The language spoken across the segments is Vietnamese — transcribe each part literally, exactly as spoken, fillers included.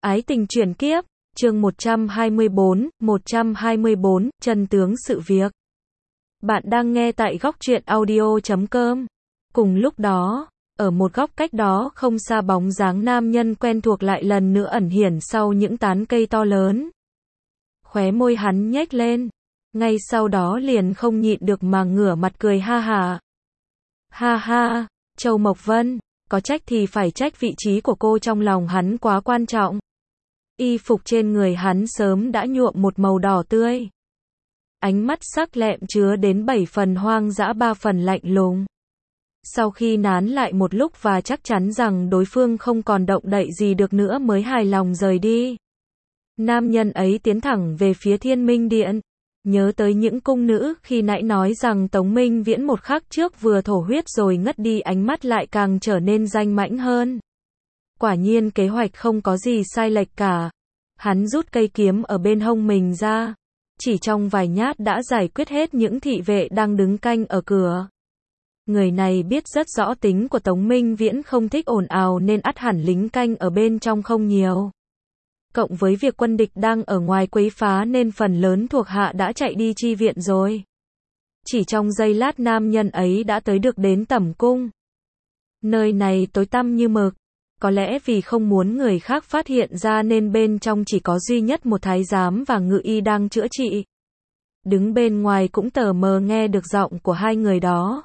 Ái tình chuyển kiếp, chương một trăm hai mươi bốn, một trăm hai mươi bốn, chân tướng sự việc. Bạn đang nghe tại góc truyện audio chấm com. Cùng lúc đó, ở một góc cách đó không xa bóng dáng nam nhân quen thuộc lại lần nữa ẩn hiển sau những tán cây to lớn. Khóe môi hắn nhếch lên, ngay sau đó liền không nhịn được mà ngửa mặt cười ha ha. Ha ha, Châu Mộc Vân, có trách thì phải trách vị trí của cô trong lòng hắn quá quan trọng. Y phục trên người hắn sớm đã nhuộm một màu đỏ tươi. Ánh mắt sắc lẹm chứa đến bảy phần hoang dã ba phần lạnh lùng. Sau khi nán lại một lúc và chắc chắn rằng đối phương không còn động đậy gì được nữa mới hài lòng rời đi. Nam nhân ấy tiến thẳng về phía Thiên Minh Điện. Nhớ tới những cung nữ khi nãy nói rằng Tống Minh Viễn một khắc trước vừa thổ huyết rồi ngất đi, ánh mắt lại càng trở nên danh mãnh hơn. Quả nhiên kế hoạch không có gì sai lệch cả. Hắn rút cây kiếm ở bên hông mình ra. Chỉ trong vài nhát đã giải quyết hết những thị vệ đang đứng canh ở cửa. Người này biết rất rõ tính của Tống Minh Viễn không thích ồn ào nên ắt hẳn lính canh ở bên trong không nhiều. Cộng với việc quân địch đang ở ngoài quấy phá nên phần lớn thuộc hạ đã chạy đi chi viện rồi. Chỉ trong giây lát nam nhân ấy đã tới được đến tẩm cung. Nơi này tối tăm như mực. Có lẽ vì không muốn người khác phát hiện ra nên bên trong chỉ có duy nhất một thái giám và ngự y đang chữa trị. Đứng bên ngoài cũng tờ mờ nghe được giọng của hai người đó.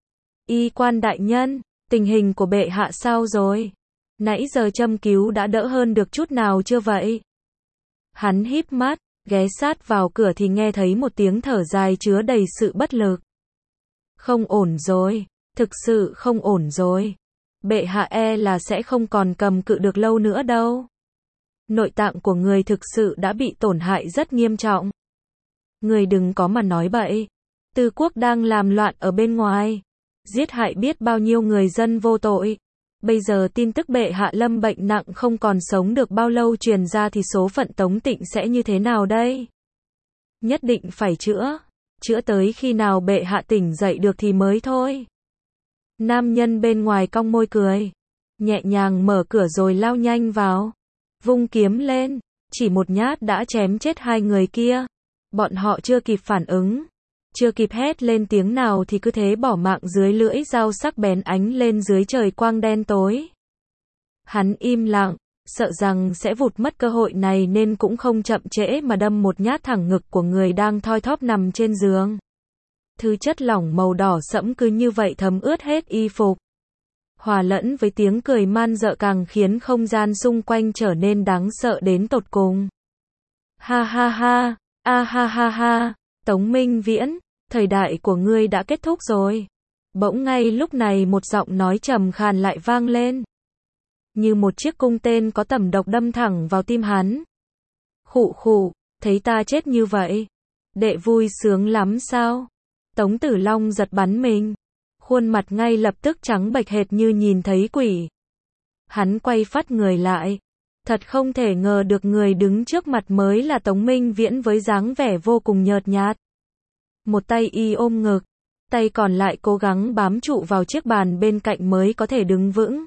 Y quan đại nhân, tình hình của bệ hạ sao rồi? Nãy giờ châm cứu đã đỡ hơn được chút nào chưa vậy? Hắn híp mắt, ghé sát vào cửa thì nghe thấy một tiếng thở dài chứa đầy sự bất lực. Không ổn rồi, thực sự không ổn rồi. Bệ hạ e là sẽ không còn cầm cự được lâu nữa đâu. Nội tạng của người thực sự đã bị tổn hại rất nghiêm trọng. Người đừng có mà nói bậy. Tư quốc đang làm loạn ở bên ngoài, giết hại biết bao nhiêu người dân vô tội. Bây giờ tin tức bệ hạ lâm bệnh nặng không còn sống được bao lâu truyền ra thì số phận Tống Tịnh sẽ như thế nào đây? Nhất định phải chữa. Chữa tới khi nào bệ hạ tỉnh dậy được thì mới thôi. Nam nhân bên ngoài cong môi cười, nhẹ nhàng mở cửa rồi lao nhanh vào, vung kiếm lên, chỉ một nhát đã chém chết hai người kia. Bọn họ chưa kịp phản ứng, chưa kịp hét lên tiếng nào thì cứ thế bỏ mạng dưới lưỡi dao sắc bén ánh lên dưới trời quang đen tối. Hắn im lặng, sợ rằng sẽ vụt mất cơ hội này nên cũng không chậm trễ mà đâm một nhát thẳng ngực của người đang thoi thóp nằm trên giường. Thứ chất lỏng màu đỏ sẫm cứ như vậy thấm ướt hết y phục. Hòa lẫn với tiếng cười man dợ càng khiến không gian xung quanh trở nên đáng sợ đến tột cùng. Ha ha ha, a ha ha ha, Tống Minh Viễn, thời đại của ngươi đã kết thúc rồi. Bỗng ngay lúc này một giọng nói trầm khàn lại vang lên. Như một chiếc cung tên có tầm độc đâm thẳng vào tim hắn. Khụ khụ, thấy ta chết như vậy, đệ vui sướng lắm sao? Tống Tử Long giật bắn mình, khuôn mặt ngay lập tức trắng bệch hệt như nhìn thấy quỷ. Hắn quay phắt người lại, thật không thể ngờ được người đứng trước mặt mới là Tống Minh Viễn với dáng vẻ vô cùng nhợt nhạt. Một tay y ôm ngực, tay còn lại cố gắng bám trụ vào chiếc bàn bên cạnh mới có thể đứng vững.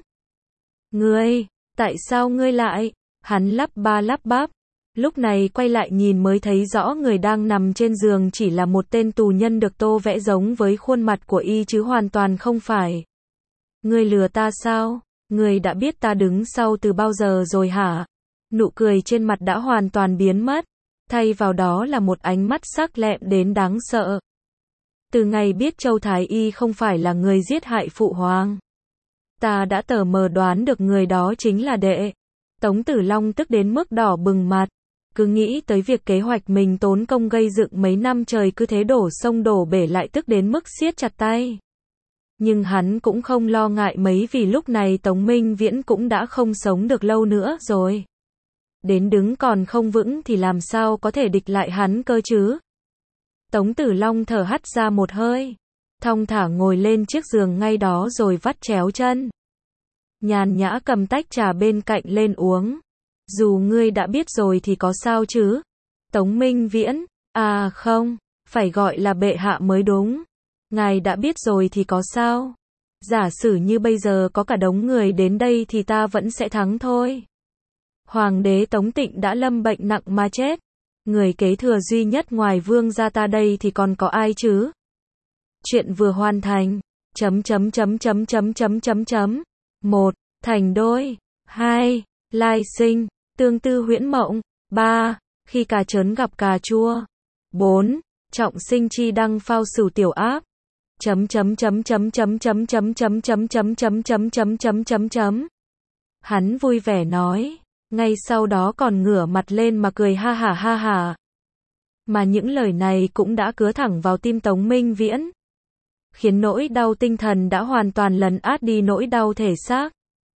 Ngươi, tại sao ngươi lại? Hắn lắp ba lắp bắp. Lúc này quay lại nhìn mới thấy rõ người đang nằm trên giường chỉ là một tên tù nhân được tô vẽ giống với khuôn mặt của y chứ hoàn toàn không phải. Ngươi lừa ta sao? Ngươi đã biết ta đứng sau từ bao giờ rồi hả? Nụ cười trên mặt đã hoàn toàn biến mất, thay vào đó là một ánh mắt sắc lẹm đến đáng sợ. Từ ngày biết Châu Thái Y không phải là người giết hại phụ hoàng, ta đã tờ mờ đoán được người đó chính là đệ. Tống Tử Long tức đến mức đỏ bừng mặt. Cứ nghĩ tới việc kế hoạch mình tốn công gây dựng mấy năm trời cứ thế đổ sông đổ bể lại tức đến mức siết chặt tay. Nhưng hắn cũng không lo ngại mấy vì lúc này Tống Minh Viễn cũng đã không sống được lâu nữa rồi. Đến đứng còn không vững thì làm sao có thể địch lại hắn cơ chứ? Tống Tử Long thở hắt ra một hơi, thong thả ngồi lên chiếc giường ngay đó rồi vắt chéo chân. Nhàn nhã cầm tách trà bên cạnh lên uống. Dù ngươi đã biết rồi thì có sao chứ? Tống Minh Viễn, à không, phải gọi là bệ hạ mới đúng. Ngài đã biết rồi thì có sao? Giả sử như bây giờ có cả đống người đến đây thì ta vẫn sẽ thắng thôi. Hoàng đế Tống Tịnh đã lâm bệnh nặng mà chết. Người kế thừa duy nhất ngoài vương gia ta đây thì còn có ai chứ? Chuyện vừa hoàn thành. Chấm chấm chấm chấm chấm chấm chấm chấm. một. Thành đôi. hai. Lai sinh. Tương tư huyễn mộng. ba. Khi cà chớn gặp cà chua. bốn. Trọng sinh chi đăng phao sửu tiểu áp. Chấm chấm chấm chấm chấm chấm chấm chấm chấm chấm chấm chấm chấm chấm chấm chấm. Hắn vui vẻ nói, ngay sau đó còn ngửa mặt lên mà cười ha hả ha hả. Mà những lời này cũng đã cứa thẳng vào tim Tống Minh Viễn, khiến nỗi đau tinh thần đã hoàn toàn lấn át đi nỗi đau thể xác.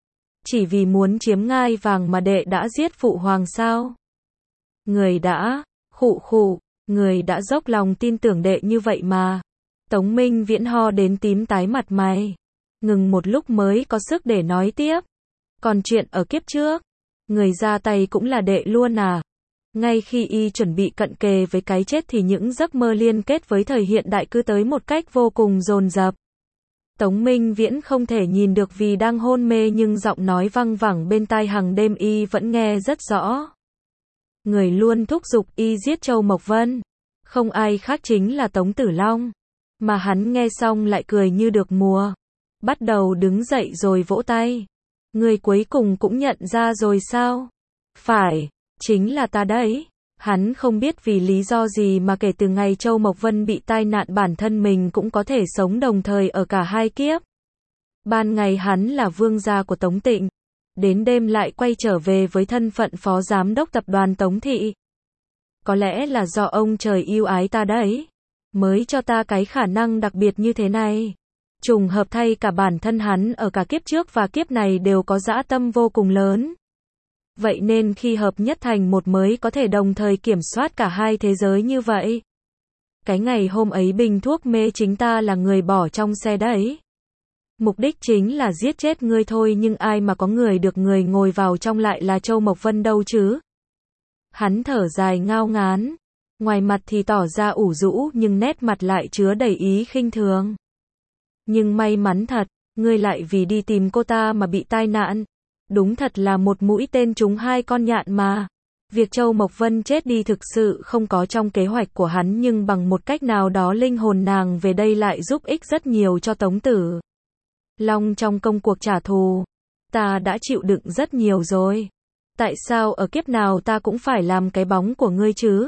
Chỉ vì muốn chiếm ngai vàng mà đệ đã giết phụ hoàng sao? Người đã, khụ khụ, người đã dốc lòng tin tưởng đệ như vậy mà. Tống Minh Viễn ho đến tím tái mặt mày. Ngừng một lúc mới có sức để nói tiếp. Còn chuyện ở kiếp trước, người ra tay cũng là đệ luôn à? Ngay khi y chuẩn bị cận kề với cái chết thì những giấc mơ liên kết với thời hiện đại cứ tới một cách vô cùng dồn dập. Tống Minh Viễn không thể nhìn được vì đang hôn mê nhưng giọng nói văng vẳng bên tai hàng đêm y vẫn nghe rất rõ. Người luôn thúc giục y giết Châu Mộc Vân, không ai khác chính là Tống Tử Long. Mà hắn nghe xong lại cười như được mùa. Bắt đầu đứng dậy rồi vỗ tay. Người cuối cùng cũng nhận ra rồi sao? Phải, chính là ta đấy. Hắn không biết vì lý do gì mà kể từ ngày Châu Mộc Vân bị tai nạn bản thân mình cũng có thể sống đồng thời ở cả hai kiếp. Ban ngày hắn là vương gia của Tống Tịnh, đến đêm lại quay trở về với thân phận phó giám đốc tập đoàn Tống Thị. Có lẽ là do ông trời yêu ái ta đấy, mới cho ta cái khả năng đặc biệt như thế này. Trùng hợp thay cả bản thân hắn ở cả kiếp trước và kiếp này đều có dã tâm vô cùng lớn. Vậy nên khi hợp nhất thành một mới có thể đồng thời kiểm soát cả hai thế giới như vậy. Cái ngày hôm ấy bình thuốc mê chính ta là người bỏ trong xe đấy. Mục đích chính là giết chết ngươi thôi nhưng ai mà có người được người ngồi vào trong lại là Châu Mộc Vân đâu chứ. Hắn thở dài ngao ngán. Ngoài mặt thì tỏ ra ủ rũ nhưng nét mặt lại chứa đầy ý khinh thường. Nhưng may mắn thật, ngươi lại vì đi tìm cô ta mà bị tai nạn. Đúng thật là một mũi tên trúng hai con nhạn mà. Việc Châu Mộc Vân chết đi thực sự không có trong kế hoạch của hắn nhưng bằng một cách nào đó linh hồn nàng về đây lại giúp ích rất nhiều cho Tống Tử Long trong công cuộc trả thù. Ta đã chịu đựng rất nhiều rồi. Tại sao ở kiếp nào ta cũng phải làm cái bóng của ngươi chứ?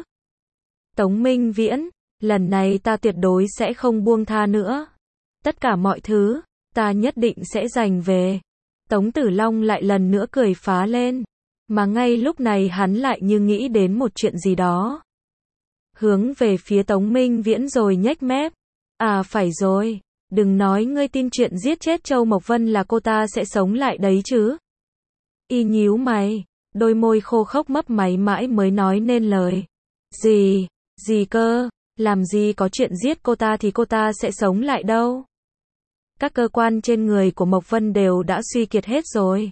Tống Minh Viễn, lần này ta tuyệt đối sẽ không buông tha nữa. Tất cả mọi thứ, ta nhất định sẽ giành về. Tống Tử Long lại lần nữa cười phá lên. Mà ngay lúc này hắn lại như nghĩ đến một chuyện gì đó. Hướng về phía Tống Minh Viễn rồi nhếch mép. À phải rồi, đừng nói ngươi tin chuyện giết chết Châu Mộc Vân là cô ta sẽ sống lại đấy chứ. Y nhíu mày, đôi môi khô khốc mấp máy mãi mới nói nên lời. Gì, gì cơ, làm gì có chuyện giết cô ta thì cô ta sẽ sống lại đâu. Các cơ quan trên người của Mộc Vân đều đã suy kiệt hết rồi.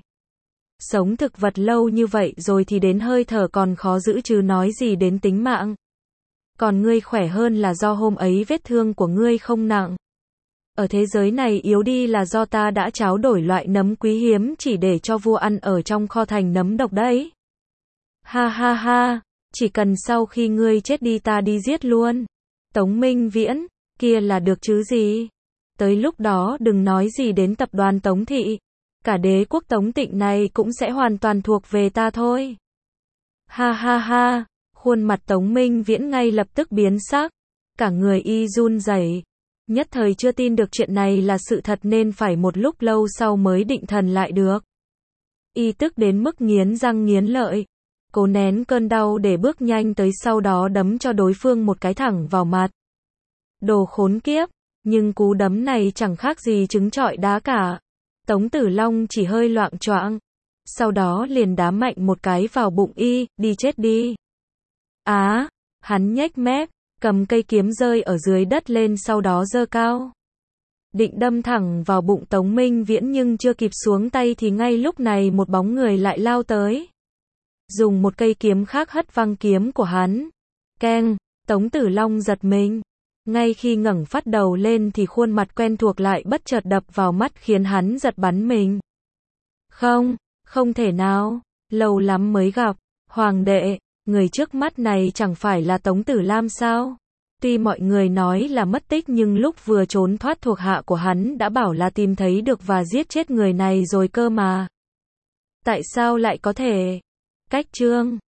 Sống thực vật lâu như vậy rồi thì đến hơi thở còn khó giữ chứ nói gì đến tính mạng. Còn ngươi khỏe hơn là do hôm ấy vết thương của ngươi không nặng. Ở thế giới này yếu đi là do ta đã tráo đổi loại nấm quý hiếm chỉ để cho vua ăn ở trong kho thành nấm độc đấy. Ha ha ha, chỉ cần sau khi ngươi chết đi ta đi giết luôn. Tống Minh Viễn, kia là được chứ gì. Tới lúc đó đừng nói gì đến tập đoàn Tống Thị. Cả đế quốc Tống Tịnh này cũng sẽ hoàn toàn thuộc về ta thôi. Ha ha ha, khuôn mặt Tống Minh Viễn ngay lập tức biến sắc. Cả người y run rẩy. Nhất thời chưa tin được chuyện này là sự thật nên phải một lúc lâu sau mới định thần lại được. Y tức đến mức nghiến răng nghiến lợi. Cố nén cơn đau để bước nhanh tới sau đó đấm cho đối phương một cái thẳng vào mặt. Đồ khốn kiếp, nhưng cú đấm này chẳng khác gì trứng trọi đá cả. Tống Tử Long chỉ hơi loạng choạng, sau đó liền đá mạnh một cái vào bụng y, đi chết đi. Á, hắn nhếch mép, cầm cây kiếm rơi ở dưới đất lên sau đó giơ cao. Định đâm thẳng vào bụng Tống Minh Viễn nhưng chưa kịp xuống tay thì ngay lúc này một bóng người lại lao tới. Dùng một cây kiếm khác hất văng kiếm của hắn. Keng, Tống Tử Long giật mình. Ngay khi ngẩng phát đầu lên thì khuôn mặt quen thuộc lại bất chợt đập vào mắt khiến hắn giật bắn mình. Không, không thể nào. lâu lắm mới gặp. Hoàng đệ, người trước mắt này chẳng phải là Tống Tử Lam sao? Tuy mọi người nói là mất tích nhưng lúc vừa trốn thoát thuộc hạ của hắn đã bảo là tìm thấy được và giết chết người này rồi cơ mà. Tại sao lại có thể? Cách chương